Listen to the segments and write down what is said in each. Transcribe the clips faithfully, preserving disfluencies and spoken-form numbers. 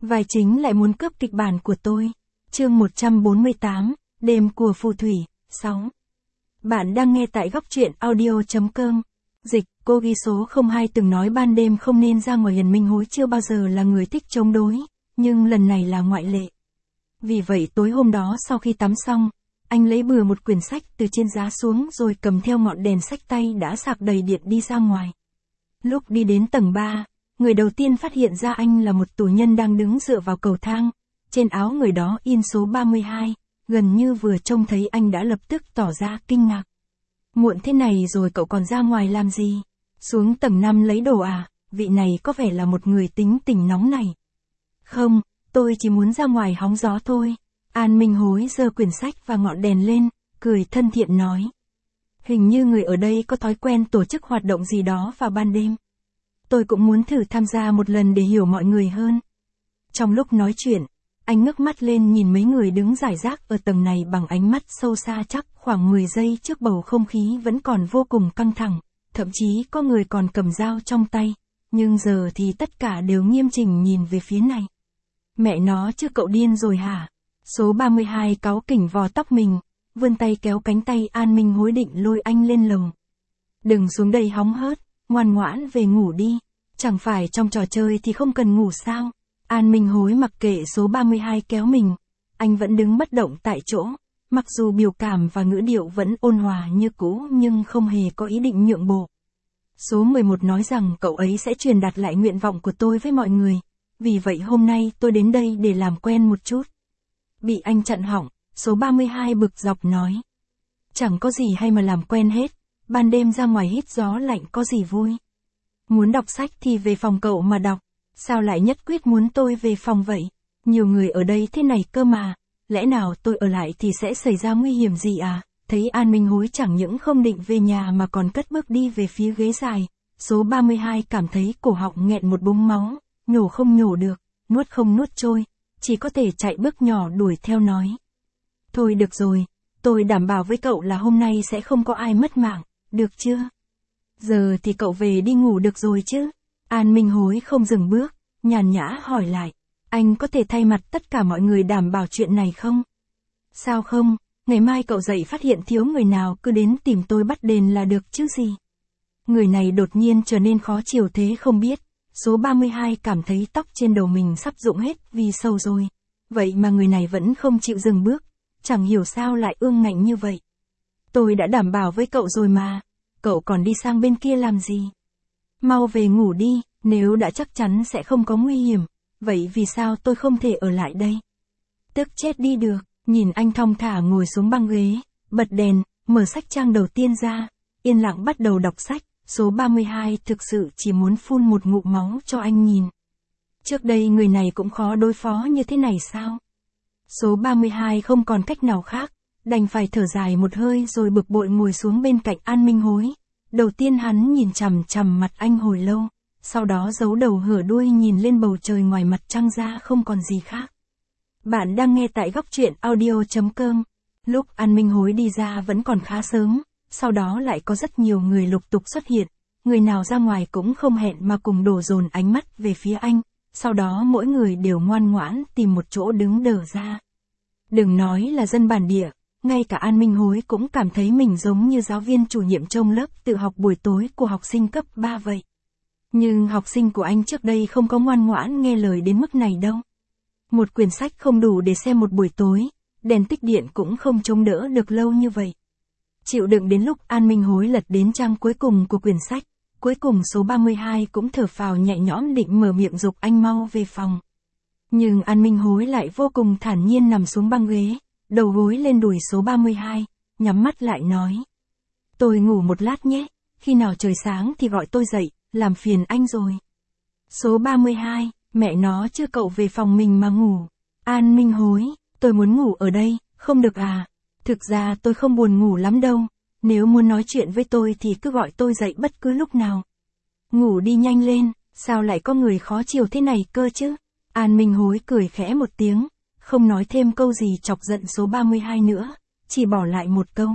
Vai chính lại muốn cướp kịch bản của tôi. Chương một trăm bốn mươi tám, đêm của phù thủy, sáu. Bạn đang nghe tại góc truyện audio chấm com. Dịch, cô ghi số không hai từng nói ban đêm không nên ra ngoài. Hiền Minh Hối chưa bao giờ là người thích chống đối, nhưng lần này là ngoại lệ. Vì vậy tối hôm đó sau khi tắm xong, anh lấy bừa một quyển sách từ trên giá xuống rồi cầm theo ngọn đèn sách tay đã sạc đầy điện đi ra ngoài. Lúc đi đến tầng ba, người đầu tiên phát hiện ra anh là một tù nhân đang đứng dựa vào cầu thang. Trên áo người đó in số ba mươi hai, gần như vừa trông thấy anh đã lập tức tỏ ra kinh ngạc. Muộn thế này rồi cậu còn ra ngoài làm gì? Xuống tầng năm lấy đồ à? Vị này có vẻ là một người tính tình nóng này. Không, tôi chỉ muốn ra ngoài hóng gió thôi. An Minh Hối giơ quyển sách và ngọn đèn lên, cười thân thiện nói. Hình như người ở đây có thói quen tổ chức hoạt động gì đó vào ban đêm. Tôi cũng muốn thử tham gia một lần để hiểu mọi người hơn. Trong lúc nói chuyện, anh ngước mắt lên nhìn mấy người đứng rải rác ở tầng này bằng ánh mắt sâu xa. Chắc khoảng mười giây trước bầu không khí vẫn còn vô cùng căng thẳng, thậm chí có người còn cầm dao trong tay, nhưng giờ thì tất cả đều nghiêm chỉnh nhìn về phía này. Mẹ nó chứ cậu điên rồi hả? Số ba mươi hai cáu kỉnh vò tóc mình, vươn tay kéo cánh tay An Minh Hối định lôi anh lên lầu. Đừng xuống đây hóng hớt, ngoan ngoãn về ngủ đi, chẳng phải trong trò chơi thì không cần ngủ sao? An Minh Hối mặc kệ số ba mươi hai kéo mình, anh vẫn đứng bất động tại chỗ, mặc dù biểu cảm và ngữ điệu vẫn ôn hòa như cũ nhưng không hề có ý định nhượng bộ. Số mười một nói rằng cậu ấy sẽ truyền đạt lại nguyện vọng của tôi với mọi người, vì vậy hôm nay tôi đến đây để làm quen một chút. Bị anh chặn họng, số ba mươi hai bực dọc nói. Chẳng có gì hay mà làm quen hết, ban đêm ra ngoài hít gió lạnh có gì vui. Muốn đọc sách thì về phòng cậu mà đọc, sao lại nhất quyết muốn tôi về phòng vậy? Nhiều người ở đây thế này cơ mà, lẽ nào tôi ở lại thì sẽ xảy ra nguy hiểm gì à? Thấy An Minh Hối chẳng những không định về nhà mà còn cất bước đi về phía ghế dài, số ba mươi hai cảm thấy cổ họng nghẹn một búng máu, nhổ không nhổ được, nuốt không nuốt trôi, chỉ có thể chạy bước nhỏ đuổi theo nói. Thôi được rồi, tôi đảm bảo với cậu là hôm nay sẽ không có ai mất mạng, được chưa? Giờ thì cậu về đi ngủ được rồi chứ? An Minh Hối không dừng bước, nhàn nhã hỏi lại. Anh có thể thay mặt tất cả mọi người đảm bảo chuyện này không? Sao không, ngày mai cậu dậy phát hiện thiếu người nào cứ đến tìm tôi bắt đền là được chứ gì? Người này đột nhiên trở nên khó chịu thế không biết. Số ba mươi hai cảm thấy tóc trên đầu mình sắp rụng hết vì sầu rồi. Vậy mà người này vẫn không chịu dừng bước, chẳng hiểu sao lại ương ngạnh như vậy. Tôi đã đảm bảo với cậu rồi mà, cậu còn đi sang bên kia làm gì? Mau về ngủ đi, nếu đã chắc chắn sẽ không có nguy hiểm, vậy vì sao tôi không thể ở lại đây? Tức chết đi được, nhìn anh thong thả ngồi xuống băng ghế, bật đèn, mở sách trang đầu tiên ra, yên lặng bắt đầu đọc sách. Số ba mươi hai thực sự chỉ muốn phun một ngụm máu cho anh nhìn. Trước đây người này cũng khó đối phó như thế này sao? Số ba mươi hai không còn cách nào khác, đành phải thở dài một hơi rồi bực bội ngồi xuống bên cạnh An Minh Hối. Đầu tiên hắn nhìn chằm chằm mặt anh hồi lâu, sau đó giấu đầu hở đuôi nhìn lên bầu trời ngoài mặt trăng ra không còn gì khác. Bạn đang nghe tại góc truyện audio chấm com. Lúc An Minh Hối đi ra vẫn còn khá sớm. Sau đó lại có rất nhiều người lục tục xuất hiện, người nào ra ngoài cũng không hẹn mà cùng đổ dồn ánh mắt về phía anh, sau đó mỗi người đều ngoan ngoãn tìm một chỗ đứng đờ ra. Đừng nói là dân bản địa, ngay cả An Minh Hối cũng cảm thấy mình giống như giáo viên chủ nhiệm trông lớp tự học buổi tối của học sinh cấp ba vậy. Nhưng học sinh của anh trước đây không có ngoan ngoãn nghe lời đến mức này đâu. Một quyển sách không đủ để xem một buổi tối, đèn tích điện cũng không chống đỡ được lâu như vậy. Chịu đựng đến lúc An Minh Hối lật đến trang cuối cùng của quyển sách, cuối cùng số ba mươi hai cũng thở phào nhẹ nhõm định mở miệng giục anh mau về phòng. Nhưng An Minh Hối lại vô cùng thản nhiên nằm xuống băng ghế, đầu gối lên đùi số ba mươi hai, nhắm mắt lại nói. Tôi ngủ một lát nhé, khi nào trời sáng thì gọi tôi dậy, làm phiền anh rồi. Số ba mươi hai, mẹ nó chứ cậu về phòng mình mà ngủ. An Minh Hối, tôi muốn ngủ ở đây, không được à? Thực ra tôi không buồn ngủ lắm đâu, nếu muốn nói chuyện với tôi thì cứ gọi tôi dậy bất cứ lúc nào. Ngủ đi nhanh lên, sao lại có người khó chịu thế này cơ chứ? An Minh Hối cười khẽ một tiếng, không nói thêm câu gì chọc giận số ba mươi hai nữa, chỉ bỏ lại một câu.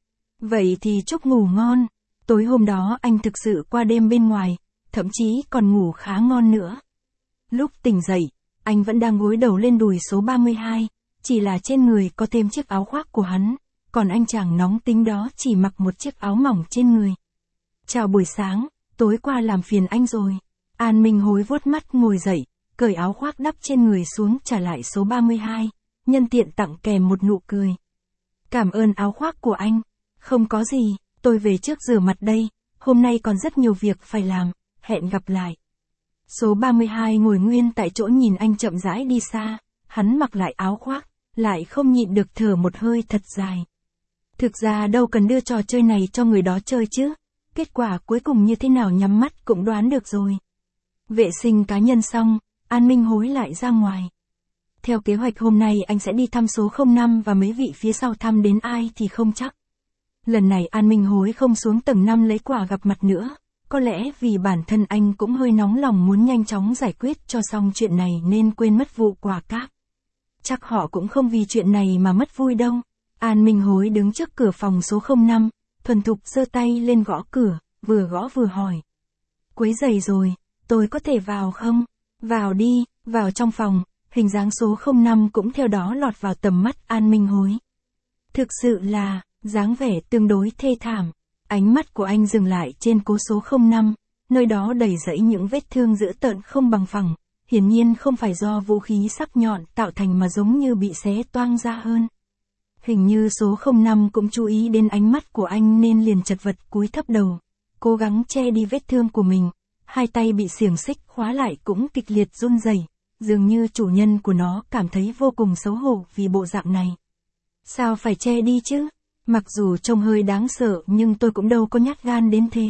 Vậy thì chúc ngủ ngon, tối hôm đó anh thực sự qua đêm bên ngoài, thậm chí còn ngủ khá ngon nữa. Lúc tỉnh dậy, anh vẫn đang gối đầu lên đùi số ba mươi hai, chỉ là trên người có thêm chiếc áo khoác của hắn, còn anh chàng nóng tính đó chỉ mặc một chiếc áo mỏng trên người. Chào buổi sáng, tối qua làm phiền anh rồi. An Minh Hối vuốt mắt ngồi dậy, cởi áo khoác đắp trên người xuống trả lại số ba mươi hai, nhân tiện tặng kèm một nụ cười. Cảm ơn áo khoác của anh. Không có gì, tôi về trước rửa mặt đây, hôm nay còn rất nhiều việc phải làm, hẹn gặp lại. Số ba mươi hai ngồi nguyên tại chỗ nhìn anh chậm rãi đi xa, hắn mặc lại áo khoác, lại không nhịn được thở một hơi thật dài. Thực ra đâu cần đưa trò chơi này cho người đó chơi chứ, kết quả cuối cùng như thế nào nhắm mắt cũng đoán được rồi. Vệ sinh cá nhân xong, An Minh Hối lại ra ngoài. Theo kế hoạch hôm nay anh sẽ đi thăm số không năm và mấy vị phía sau thăm đến ai thì không chắc. Lần này An Minh Hối không xuống tầng năm lấy quà gặp mặt nữa, có lẽ vì bản thân anh cũng hơi nóng lòng muốn nhanh chóng giải quyết cho xong chuyện này nên quên mất vụ quà cáp. Chắc họ cũng không vì chuyện này mà mất vui đâu. An Minh Hối đứng trước cửa phòng số không năm, thuần thục giơ tay lên gõ cửa, vừa gõ vừa hỏi. Quấy rầy rồi, tôi có thể vào không? Vào đi, vào trong phòng, hình dáng số không năm cũng theo đó lọt vào tầm mắt An Minh Hối. Thực sự là, dáng vẻ tương đối thê thảm. Ánh mắt của anh dừng lại trên cố số không năm, nơi đó đầy rẫy những vết thương dữ tợn không bằng phẳng, hiển nhiên không phải do vũ khí sắc nhọn tạo thành mà giống như bị xé toang ra hơn. Hình như số không năm cũng chú ý đến ánh mắt của anh nên liền chật vật cúi thấp đầu, cố gắng che đi vết thương của mình, hai tay bị xiềng xích khóa lại cũng kịch liệt run rẩy, dường như chủ nhân của nó cảm thấy vô cùng xấu hổ vì bộ dạng này. Sao phải che đi chứ? Mặc dù trông hơi đáng sợ nhưng tôi cũng đâu có nhát gan đến thế.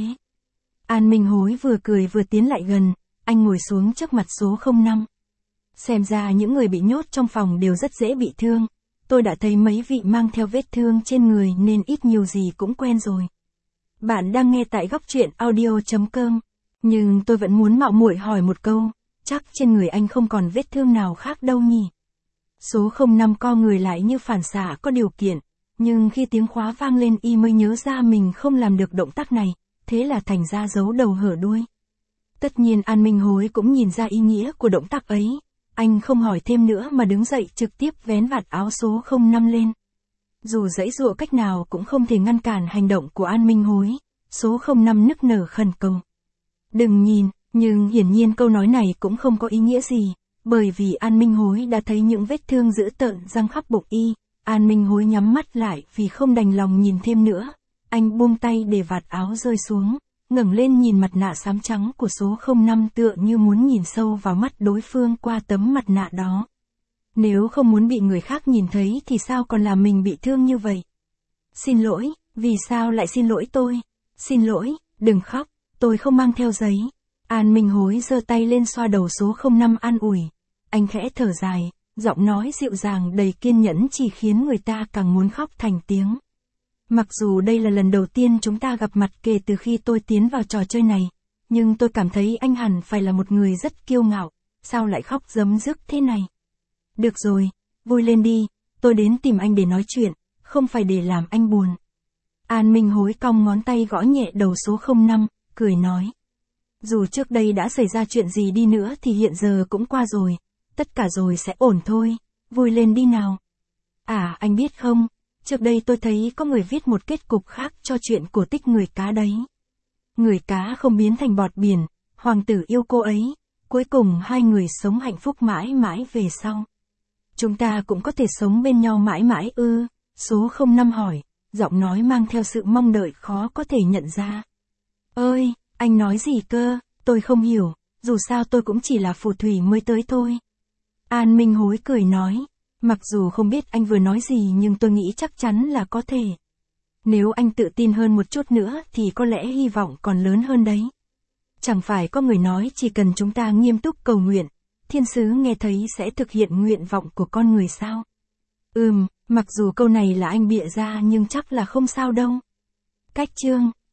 An Minh Hối vừa cười vừa tiến lại gần, anh ngồi xuống trước mặt số không năm. Xem ra những người bị nhốt trong phòng đều rất dễ bị thương. Tôi đã thấy mấy vị mang theo vết thương trên người nên ít nhiều gì cũng quen rồi. Bạn đang nghe tại góc truyện audio chấm com. Nhưng tôi vẫn muốn mạo muội hỏi một câu, chắc trên người anh không còn vết thương nào khác đâu nhỉ? Số không năm co người lại như phản xạ có điều kiện, nhưng khi tiếng khóa vang lên y mới nhớ ra mình không làm được động tác này, thế là thành ra giấu đầu hở đuôi. Tất nhiên An Minh Hối cũng nhìn ra ý nghĩa của động tác ấy, anh không hỏi thêm nữa mà đứng dậy trực tiếp vén vạt áo số không năm lên. Dù giãy giụa cách nào cũng không thể ngăn cản hành động của An Minh Hối, số không năm nức nở khẩn cầu. Đừng nhìn, nhưng hiển nhiên câu nói này cũng không có ý nghĩa gì, bởi vì An Minh Hối đã thấy những vết thương dữ tợn răng khắp bụng y. An Minh Hối nhắm mắt lại vì không đành lòng nhìn thêm nữa, anh buông tay để vạt áo rơi xuống, ngẩng lên nhìn mặt nạ xám trắng của số không năm tựa như muốn nhìn sâu vào mắt đối phương qua tấm mặt nạ đó. Nếu không muốn bị người khác nhìn thấy thì sao còn làm mình bị thương như vậy? Xin lỗi, vì sao lại xin lỗi tôi? Xin lỗi, đừng khóc, tôi không mang theo giấy. An Minh Hối giơ tay lên xoa đầu số không năm an ủi. Anh khẽ thở dài, giọng nói dịu dàng đầy kiên nhẫn chỉ khiến người ta càng muốn khóc thành tiếng. Mặc dù đây là lần đầu tiên chúng ta gặp mặt kể từ khi tôi tiến vào trò chơi này, nhưng tôi cảm thấy anh hẳn phải là một người rất kiêu ngạo, sao lại khóc rấm rức thế này? Được rồi, vui lên đi, tôi đến tìm anh để nói chuyện, không phải để làm anh buồn. An Minh Hối cong ngón tay gõ nhẹ đầu số không năm, cười nói. Dù trước đây đã xảy ra chuyện gì đi nữa thì hiện giờ cũng qua rồi, tất cả rồi sẽ ổn thôi, vui lên đi nào. À, anh biết không, trước đây tôi thấy có người viết một kết cục khác cho chuyện cổ tích người cá đấy. Người cá không biến thành bọt biển, hoàng tử yêu cô ấy, cuối cùng hai người sống hạnh phúc mãi mãi về sau. Chúng ta cũng có thể sống bên nhau mãi mãi ư? Số không năm hỏi, giọng nói mang theo sự mong đợi khó có thể nhận ra. Ơi, anh nói gì cơ, tôi không hiểu, dù sao tôi cũng chỉ là phù thủy mới tới thôi. An Minh Hối cười nói, mặc dù không biết anh vừa nói gì nhưng tôi nghĩ chắc chắn là có thể. Nếu anh tự tin hơn một chút nữa thì có lẽ hy vọng còn lớn hơn đấy. Chẳng phải có người nói chỉ cần chúng ta nghiêm túc cầu nguyện, thiên sứ nghe thấy sẽ thực hiện nguyện vọng của con người sao? Ừm, mặc dù câu này là anh bịa ra nhưng chắc là không sao đâu. Cách chương